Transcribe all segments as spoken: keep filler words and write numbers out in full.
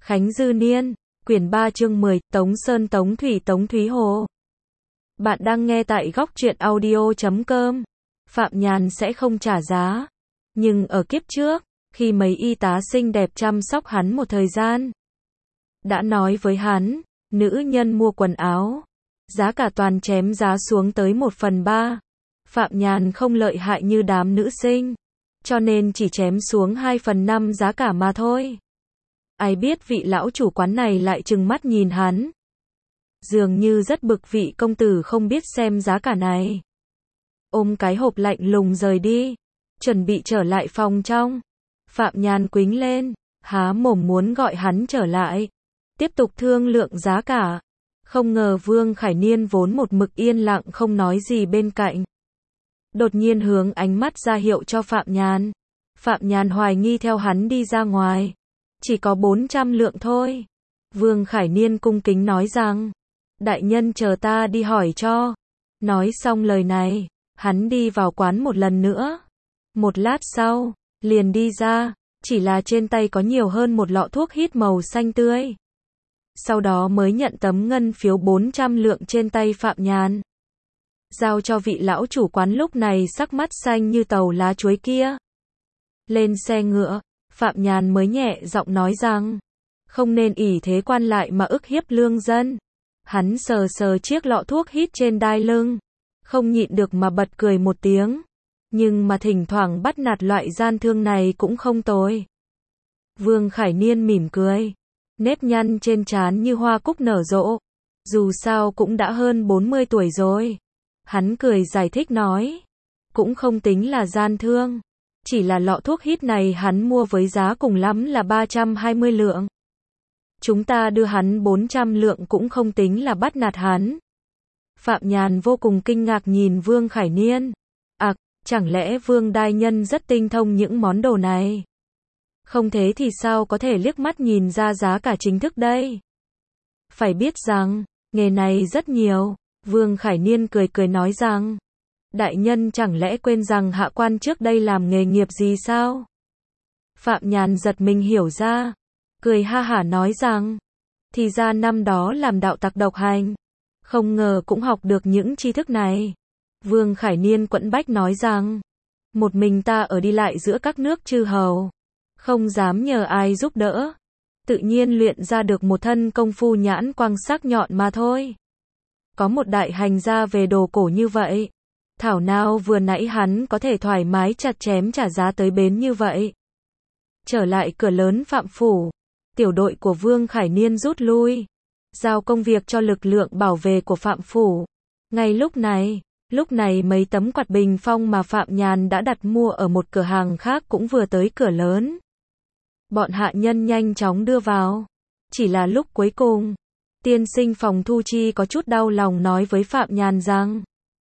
Khánh Dư Niên, quyển ba chương mười, Tống Sơn Tống Thủy Tống Thúy Hồ. Bạn đang nghe tại góc truyện audio chấm com. Phạm Nhàn sẽ không trả giá. Nhưng ở kiếp trước, khi mấy y tá xinh đẹp chăm sóc hắn một thời gian, đã nói với hắn, nữ nhân mua quần áo, giá cả toàn chém giá xuống tới một phần ba. Phạm Nhàn không lợi hại như đám nữ sinh, cho nên chỉ chém xuống hai phần năm giá cả mà thôi. Ai biết vị lão chủ quán này lại trừng mắt nhìn hắn, dường như rất bực vị công tử không biết xem giá cả này. Ôm cái hộp lạnh lùng rời đi, chuẩn bị trở lại phòng trong. Phạm Nhàn quính lên, há mồm muốn gọi hắn trở lại, tiếp tục thương lượng giá cả. Không ngờ Vương Khải Niên vốn một mực yên lặng không nói gì bên cạnh, đột nhiên hướng ánh mắt ra hiệu cho Phạm Nhàn. Phạm Nhàn hoài nghi theo hắn đi ra ngoài. Chỉ có bốn trăm lượng thôi. Vương Khải Niên cung kính nói rằng, đại nhân chờ ta đi hỏi cho. Nói xong lời này, hắn đi vào quán một lần nữa. Một lát sau, liền đi ra, chỉ là trên tay có nhiều hơn một lọ thuốc hít màu xanh tươi. Sau đó mới nhận tấm ngân phiếu bốn trăm lượng trên tay Phạm Nhàn, giao cho vị lão chủ quán lúc này sắc mắt xanh như tàu lá chuối kia. Lên xe ngựa, Phạm Nhàn mới nhẹ giọng nói rằng, không nên ỷ thế quan lại mà ức hiếp lương dân. Hắn sờ sờ chiếc lọ thuốc hít trên đai lưng, không nhịn được mà bật cười một tiếng. Nhưng mà thỉnh thoảng bắt nạt loại gian thương này cũng không tồi. Vương Khải Niên mỉm cười, nếp nhăn trên trán như hoa cúc nở rộ. Dù sao cũng đã hơn bốn mươi tuổi rồi. Hắn cười giải thích nói, cũng không tính là gian thương. Chỉ là lọ thuốc hít này hắn mua với giá cùng lắm là ba trăm hai mươi lượng. Chúng ta đưa hắn bốn trăm lượng cũng không tính là bắt nạt hắn. Phạm Nhàn vô cùng kinh ngạc nhìn Vương Khải Niên. À, chẳng lẽ Vương đại nhân rất tinh thông những món đồ này? Không thế thì sao có thể liếc mắt nhìn ra giá cả chính thức đây? Phải biết rằng, nghề này rất nhiều. Vương Khải Niên cười cười nói rằng, đại nhân chẳng lẽ quên rằng hạ quan trước đây làm nghề nghiệp gì sao? Phạm Nhàn giật mình hiểu ra, cười ha hả nói rằng, thì ra năm đó làm đạo tặc độc hành, không ngờ cũng học được những tri thức này. Vương Khải Niên quẫn bách nói rằng, một mình ta ở đi lại giữa các nước chư hầu, không dám nhờ ai giúp đỡ, tự nhiên luyện ra được một thân công phu nhãn quang sắc nhọn mà thôi. Có một đại hành gia về đồ cổ như vậy, thảo nào vừa nãy hắn có thể thoải mái chặt chém trả giá tới bến như vậy. Trở lại cửa lớn Phạm Phủ, tiểu đội của Vương Khải Niên rút lui, giao công việc cho lực lượng bảo vệ của Phạm Phủ. Ngay lúc này, lúc này mấy tấm quạt bình phong mà Phạm Nhàn đã đặt mua ở một cửa hàng khác cũng vừa tới cửa lớn. Bọn hạ nhân nhanh chóng đưa vào. Chỉ là lúc cuối cùng, tiên sinh phòng thu chi có chút đau lòng nói với Phạm Nhàn rằng,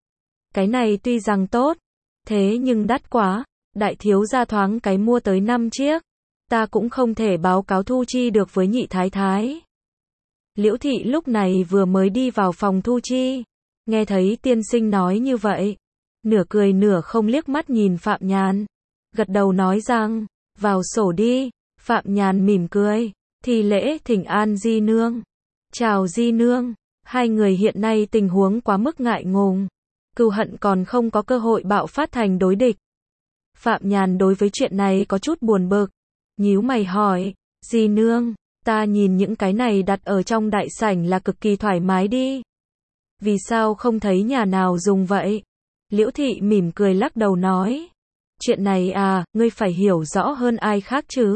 cái này tuy rằng tốt, thế nhưng đắt quá, đại thiếu gia thoáng cái mua tới năm chiếc, ta cũng không thể báo cáo thu chi được với nhị thái thái. Liễu thị lúc này vừa mới đi vào phòng thu chi, nghe thấy tiên sinh nói như vậy, nửa cười nửa không liếc mắt nhìn Phạm Nhàn, gật đầu nói rằng, vào sổ đi. Phạm Nhàn mỉm cười, thì lễ thỉnh an di nương. Chào di nương. Hai người hiện nay tình huống quá mức ngại ngùng, cừu hận còn không có cơ hội bạo phát thành đối địch. Phạm Nhàn đối với chuyện này có chút buồn bực, nhíu mày hỏi, di nương, ta nhìn những cái này đặt ở trong đại sảnh là cực kỳ thoải mái đi. Vì sao không thấy nhà nào dùng vậy? Liễu thị mỉm cười lắc đầu nói, chuyện này à, ngươi phải hiểu rõ hơn ai khác chứ.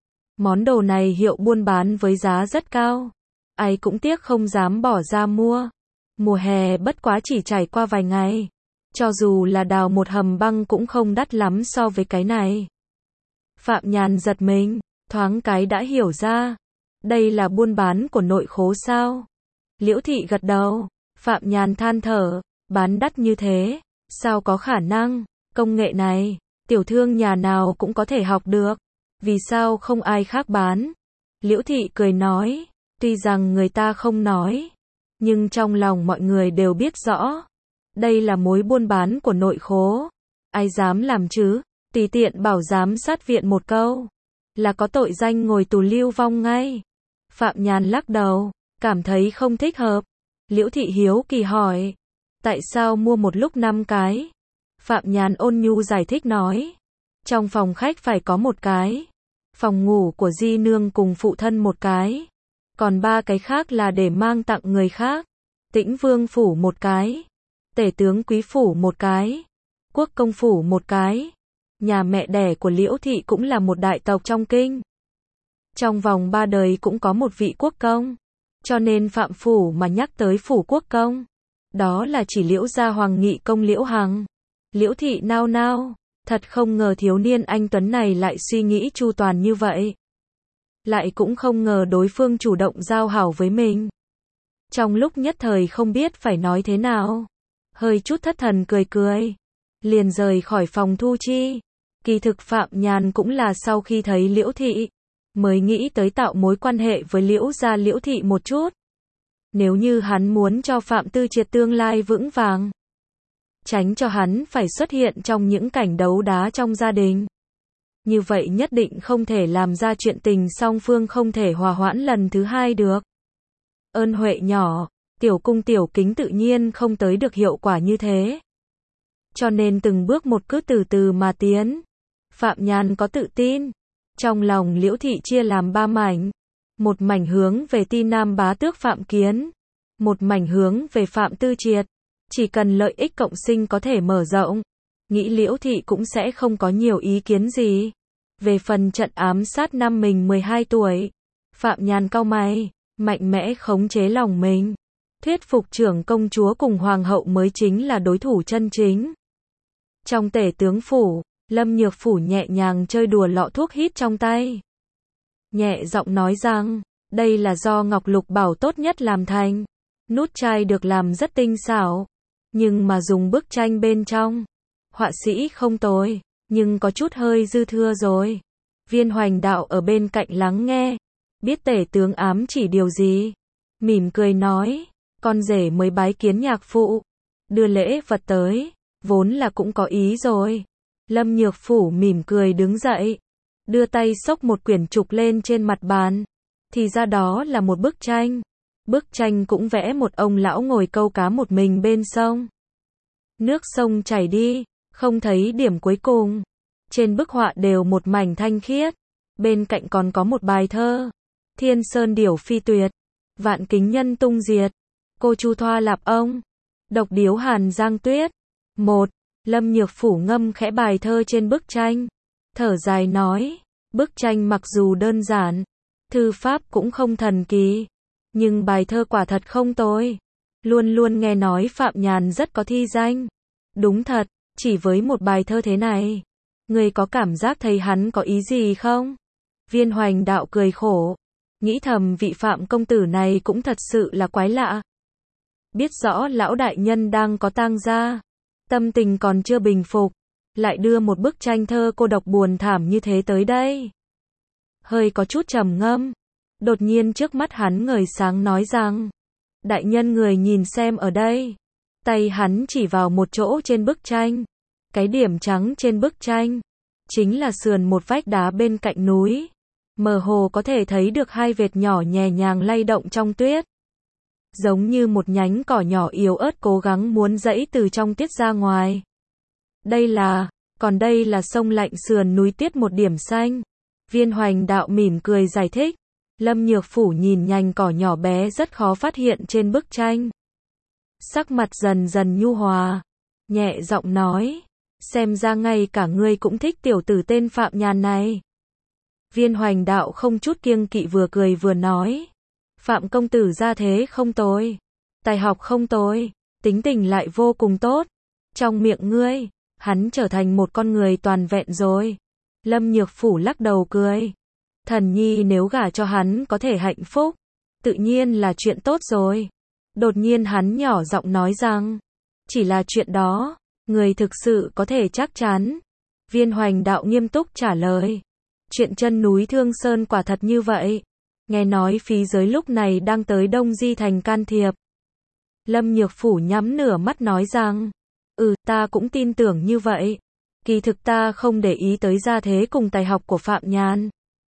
Món đồ này hiệu buôn bán với giá rất cao, ai cũng tiếc không dám bỏ ra mua. Mùa hè bất quá chỉ trải qua vài ngày, cho dù là đào một hầm băng cũng không đắt lắm so với cái này. Phạm Nhàn giật mình, thoáng cái đã hiểu ra, đây là buôn bán của nội khố sao? Liễu thị gật đầu. Phạm Nhàn than thở, bán đắt như thế, sao có khả năng, công nghệ này, tiểu thương nhà nào cũng có thể học được, vì sao không ai khác bán? Liễu thị cười nói, tuy rằng người ta không nói, nhưng trong lòng mọi người đều biết rõ, đây là mối buôn bán của nội khố, ai dám làm chứ, tùy tiện bảo giám sát viện một câu, là có tội danh ngồi tù lưu vong ngay. Phạm Nhàn lắc đầu, cảm thấy không thích hợp. Liễu Thị hiếu kỳ hỏi, tại sao mua một lúc năm cái? Phạm Nhàn ôn nhu giải thích nói, trong phòng khách phải có một cái, phòng ngủ của di nương cùng phụ thân một cái, còn ba cái khác là để mang tặng người khác. Tĩnh Vương phủ một cái, Tể tướng quý phủ một cái, Quốc công phủ một cái. Nhà mẹ đẻ của Liễu Thị cũng là một đại tộc trong kinh. Trong vòng ba đời cũng có một vị quốc công, cho nên Phạm phủ mà nhắc tới phủ quốc công, đó là chỉ Liễu gia Hoàng Nghị công Liễu Hằng. Liễu Thị nao nao, thật không ngờ thiếu niên anh tuấn này lại suy nghĩ chu toàn như vậy. Lại cũng không ngờ đối phương chủ động giao hảo với mình. Trong lúc nhất thời không biết phải nói thế nào, hơi chút thất thần cười cười, liền rời khỏi phòng thu chi. Kỳ thực Phạm Nhàn cũng là sau khi thấy Liễu Thị, mới nghĩ tới tạo mối quan hệ với Liễu gia Liễu Thị một chút. Nếu như hắn muốn cho Phạm Tư Triệt tương lai vững vàng, tránh cho hắn phải xuất hiện trong những cảnh đấu đá trong gia đình, như vậy nhất định không thể làm ra chuyện tình song phương không thể hòa hoãn lần thứ hai được. Ơn huệ nhỏ, tiểu cung tiểu kính tự nhiên không tới được hiệu quả như thế. Cho nên từng bước một cứ từ từ mà tiến. Phạm Nhàn có tự tin. Trong lòng Liễu Thị chia làm ba mảnh. Một mảnh hướng về Ti Nam bá tước Phạm Kiến. Một mảnh hướng về Phạm Tư Triệt. Chỉ cần lợi ích cộng sinh có thể mở rộng, nghĩ Liễu Thị cũng sẽ không có nhiều ý kiến gì. Về phần trận ám sát năm mình mười hai tuổi, Phạm Nhàn cau mày, mạnh mẽ khống chế lòng mình. Thuyết phục trưởng công chúa cùng hoàng hậu mới chính là đối thủ chân chính. Trong Tể tướng phủ, Lâm Nhược Phủ nhẹ nhàng chơi đùa lọ thuốc hít trong tay. Nhẹ giọng nói rằng, đây là do ngọc lục bảo tốt nhất làm thành. Nút chai được làm rất tinh xảo, nhưng mà dùng bức tranh bên trong, họa sĩ không tồi, nhưng có chút hơi dư thừa rồi. Viên Hoành Đạo ở bên cạnh lắng nghe, biết Tể tướng ám chỉ điều gì, mỉm cười nói, con rể mới bái kiến nhạc phụ, đưa lễ vật tới, vốn là cũng có ý rồi. Lâm Nhược Phủ mỉm cười đứng dậy, đưa tay xốc một quyển trục lên trên mặt bàn, thì ra đó là một bức tranh. Bức tranh cũng vẽ một ông lão ngồi câu cá một mình bên sông. Nước sông chảy đi, không thấy điểm cuối cùng. Trên bức họa đều một mảnh thanh khiết. Bên cạnh còn có một bài thơ. Thiên sơn điểu phi tuyệt, vạn kính nhân tung diệt, cô Chu Thoa lạp ông, độc điếu hàn giang tuyết. Một, Lâm Nhược Phủ ngâm khẽ bài thơ trên bức tranh. Thở dài nói, bức tranh mặc dù đơn giản, thư pháp cũng không thần kỳ, nhưng bài thơ quả thật không tồi. Luôn luôn nghe nói Phạm Nhàn rất có thi danh. Đúng thật, chỉ với một bài thơ thế này, người có cảm giác thấy hắn có ý gì không? Viên Hoành Đạo cười khổ, nghĩ thầm vị Phạm công tử này cũng thật sự là quái lạ. Biết rõ lão đại nhân đang có tang gia, tâm tình còn chưa bình phục, lại đưa một bức tranh thơ cô độc buồn thảm như thế tới đây. Hơi có chút trầm ngâm, đột nhiên trước mắt hắn ngời sáng nói rằng, đại nhân người nhìn xem ở đây. Tay hắn chỉ vào một chỗ trên bức tranh. Cái điểm trắng trên bức tranh chính là sườn một vách đá bên cạnh núi. Mơ hồ có thể thấy được hai vệt nhỏ nhẹ nhàng lay động trong tuyết. Giống như một nhánh cỏ nhỏ yếu ớt cố gắng muốn giãy từ trong tuyết ra ngoài. Đây là, còn đây là sông lạnh sườn núi tiết một điểm xanh. Viên Hoành Đạo mỉm cười giải thích. Lâm Nhược Phủ nhìn nhành cỏ nhỏ bé rất khó phát hiện trên bức tranh. Sắc mặt dần dần nhu hòa, nhẹ giọng nói, xem ra ngay cả ngươi cũng thích tiểu tử tên Phạm Nhàn này. Viên Hoành Đạo không chút kiêng kỵ vừa cười vừa nói, Phạm công tử gia thế không tồi, tài học không tồi, tính tình lại vô cùng tốt. Trong miệng ngươi, hắn trở thành một con người toàn vẹn rồi. Lâm Nhược Phủ lắc đầu cười, thần nhi nếu gả cho hắn có thể hạnh phúc, tự nhiên là chuyện tốt rồi. Đột nhiên hắn nhỏ giọng nói rằng, chỉ là chuyện đó, người thực sự có thể chắc chắn. Viên Hoành Đạo nghiêm túc trả lời, chuyện chân núi Thương Sơn quả thật như vậy. Nghe nói phí giới lúc này đang tới Đông Di Thành can thiệp. Lâm Nhược Phủ nhắm nửa mắt nói rằng, ừ, ta cũng tin tưởng như vậy. Kỳ thực ta không để ý tới gia thế cùng tài học của Phạm Nhàn.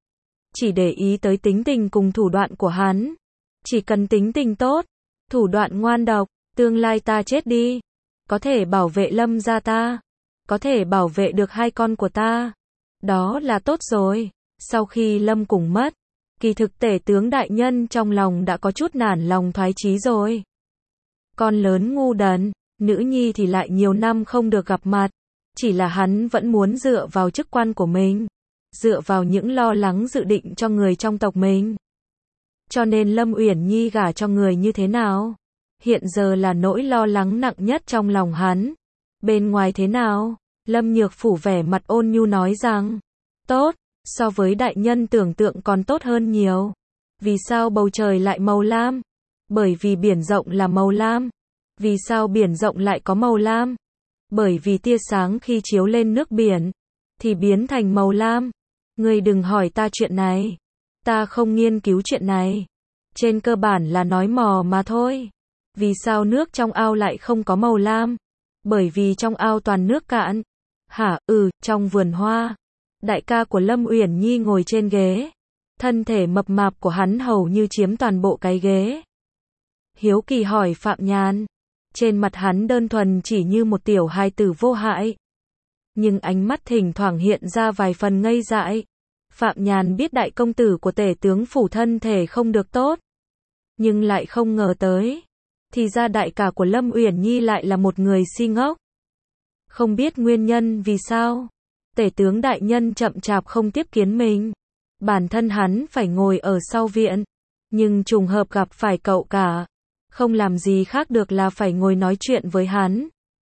chỉ để ý tới tính tình cùng thủ đoạn của hắn. Chỉ cần tính tình tốt, thủ đoạn ngoan độc, tương lai ta chết đi, có thể bảo vệ Lâm gia ta, có thể bảo vệ được hai con của ta. Đó là tốt rồi. Sau khi Lâm cùng mất, kỳ thực tể tướng đại nhân trong lòng đã có chút nản lòng thoái chí rồi. Con lớn ngu đần, nữ nhi thì lại nhiều năm không được gặp mặt. Chỉ là hắn vẫn muốn dựa vào chức quan của mình, dựa vào những lo lắng dự định cho người trong tộc mình. Cho nên Lâm Uyển Nhi gả cho người như thế nào, hiện giờ là nỗi lo lắng nặng nhất trong lòng hắn. Bên ngoài thế nào? Lâm Nhược Phủ vẻ mặt ôn nhu nói rằng, tốt, so với đại nhân tưởng tượng còn tốt hơn nhiều. Vì sao bầu trời lại màu lam? Bởi vì biển rộng là màu lam. Vì sao biển rộng lại có màu lam? Bởi vì tia sáng khi chiếu lên nước biển, thì biến thành màu lam. Ngươi đừng hỏi ta chuyện này. Ta không nghiên cứu chuyện này. Trên cơ bản là nói mò mà thôi. Vì sao nước trong ao lại không có màu lam? Bởi vì trong ao toàn nước cạn. Hả, ừ, trong vườn hoa. Đại ca của Lâm Uyển Nhi ngồi trên ghế. Thân thể mập mạp của hắn hầu như chiếm toàn bộ cái ghế. Hiếu kỳ hỏi Phạm Nhàn. Trên mặt hắn đơn thuần chỉ như một tiểu hài tử vô hại. Nhưng ánh mắt thỉnh thoảng hiện ra vài phần ngây dại. Phạm Nhàn biết đại công tử của tể tướng phủ thân thể không được tốt. Nhưng lại không ngờ tới. Thì ra đại ca của Lâm Uyển Nhi lại là một người si ngốc. Không biết nguyên nhân vì sao. Tể tướng đại nhân chậm chạp không tiếp kiến mình. Bản thân hắn phải ngồi ở sau viện. Nhưng trùng hợp gặp phải cậu cả. Không làm gì khác được là phải ngồi nói chuyện với hắn.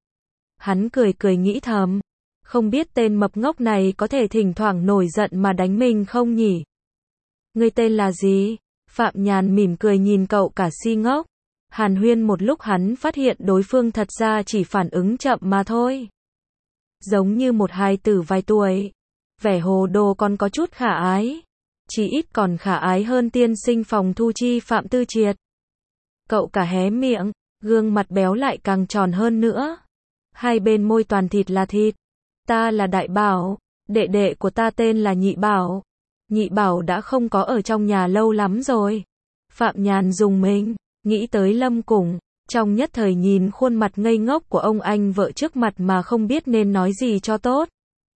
Hắn cười cười nghĩ thầm. Không biết tên mập ngốc này có thể thỉnh thoảng nổi giận mà đánh mình không nhỉ? Ngươi tên là gì? Phạm Nhàn mỉm cười nhìn cậu cả si ngốc. Hàn huyên một lúc hắn phát hiện đối phương thật ra chỉ phản ứng chậm mà thôi. Giống như một hài tử vài tuổi. Vẻ hồ đồ còn có chút khả ái. Chỉ ít còn khả ái hơn tiên sinh phòng thu chi Phạm Tư Triệt. Cậu cả hé miệng, gương mặt béo lại càng tròn hơn nữa. Hai bên môi toàn thịt là thịt. Ta là Đại Bảo, đệ đệ của ta tên là Nhị Bảo. Nhị Bảo đã không có ở trong nhà lâu lắm rồi. Phạm Nhàn dùng mình, nghĩ tới Lâm Củng, trong nhất thời nhìn khuôn mặt ngây ngốc của ông anh vợ trước mặt mà không biết nên nói gì cho tốt.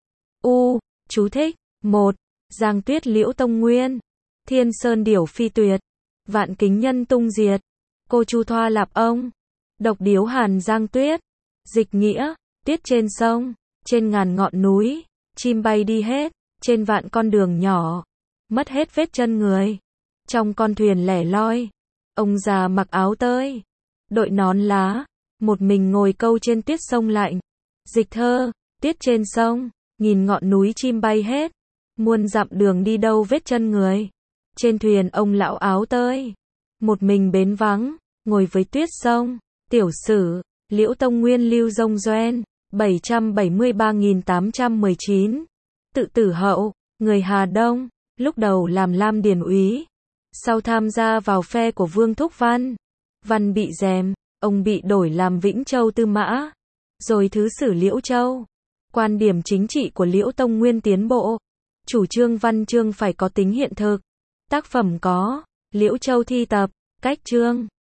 U, chú thích, một. Giang Tuyết Liễu Tông Nguyên, Thiên Sơn Điểu Phi Tuyệt, Vạn Kính Nhân Tung Diệt, Cô Chu Thoa Lạp Ông, Độc Điếu Hàn Giang Tuyết, Dịch Nghĩa, Tuyết trên sông, trên ngàn ngọn núi, chim bay đi hết, trên vạn con đường nhỏ, mất hết vết chân người. Trong con thuyền lẻ loi, ông già mặc áo tơi, đội nón lá, một mình ngồi câu trên tuyết sông lạnh. Dịch thơ, tuyết trên sông, nghìn ngọn núi chim bay hết, muôn dặm đường đi đâu vết chân người. Trên thuyền ông lão áo tơi, một mình bến vắng, ngồi với tuyết sông. Tiểu sử, Liễu Tông Nguyên Lưu Dông Doen, bảy trăm bảy mươi ba nghìn tám trăm mười chín. Tự tử hậu, người Hà Đông, lúc đầu làm Lam Điền úy, sau tham gia vào phe của Vương Thúc Văn. Văn bị gièm, ông bị đổi làm Vĩnh Châu Tư Mã, rồi thứ sử Liễu Châu. Quan điểm chính trị của Liễu Tông Nguyên tiến bộ, chủ trương văn chương phải có tính hiện thực. Tác phẩm có Liễu Châu Thi Tập, Cách Chương,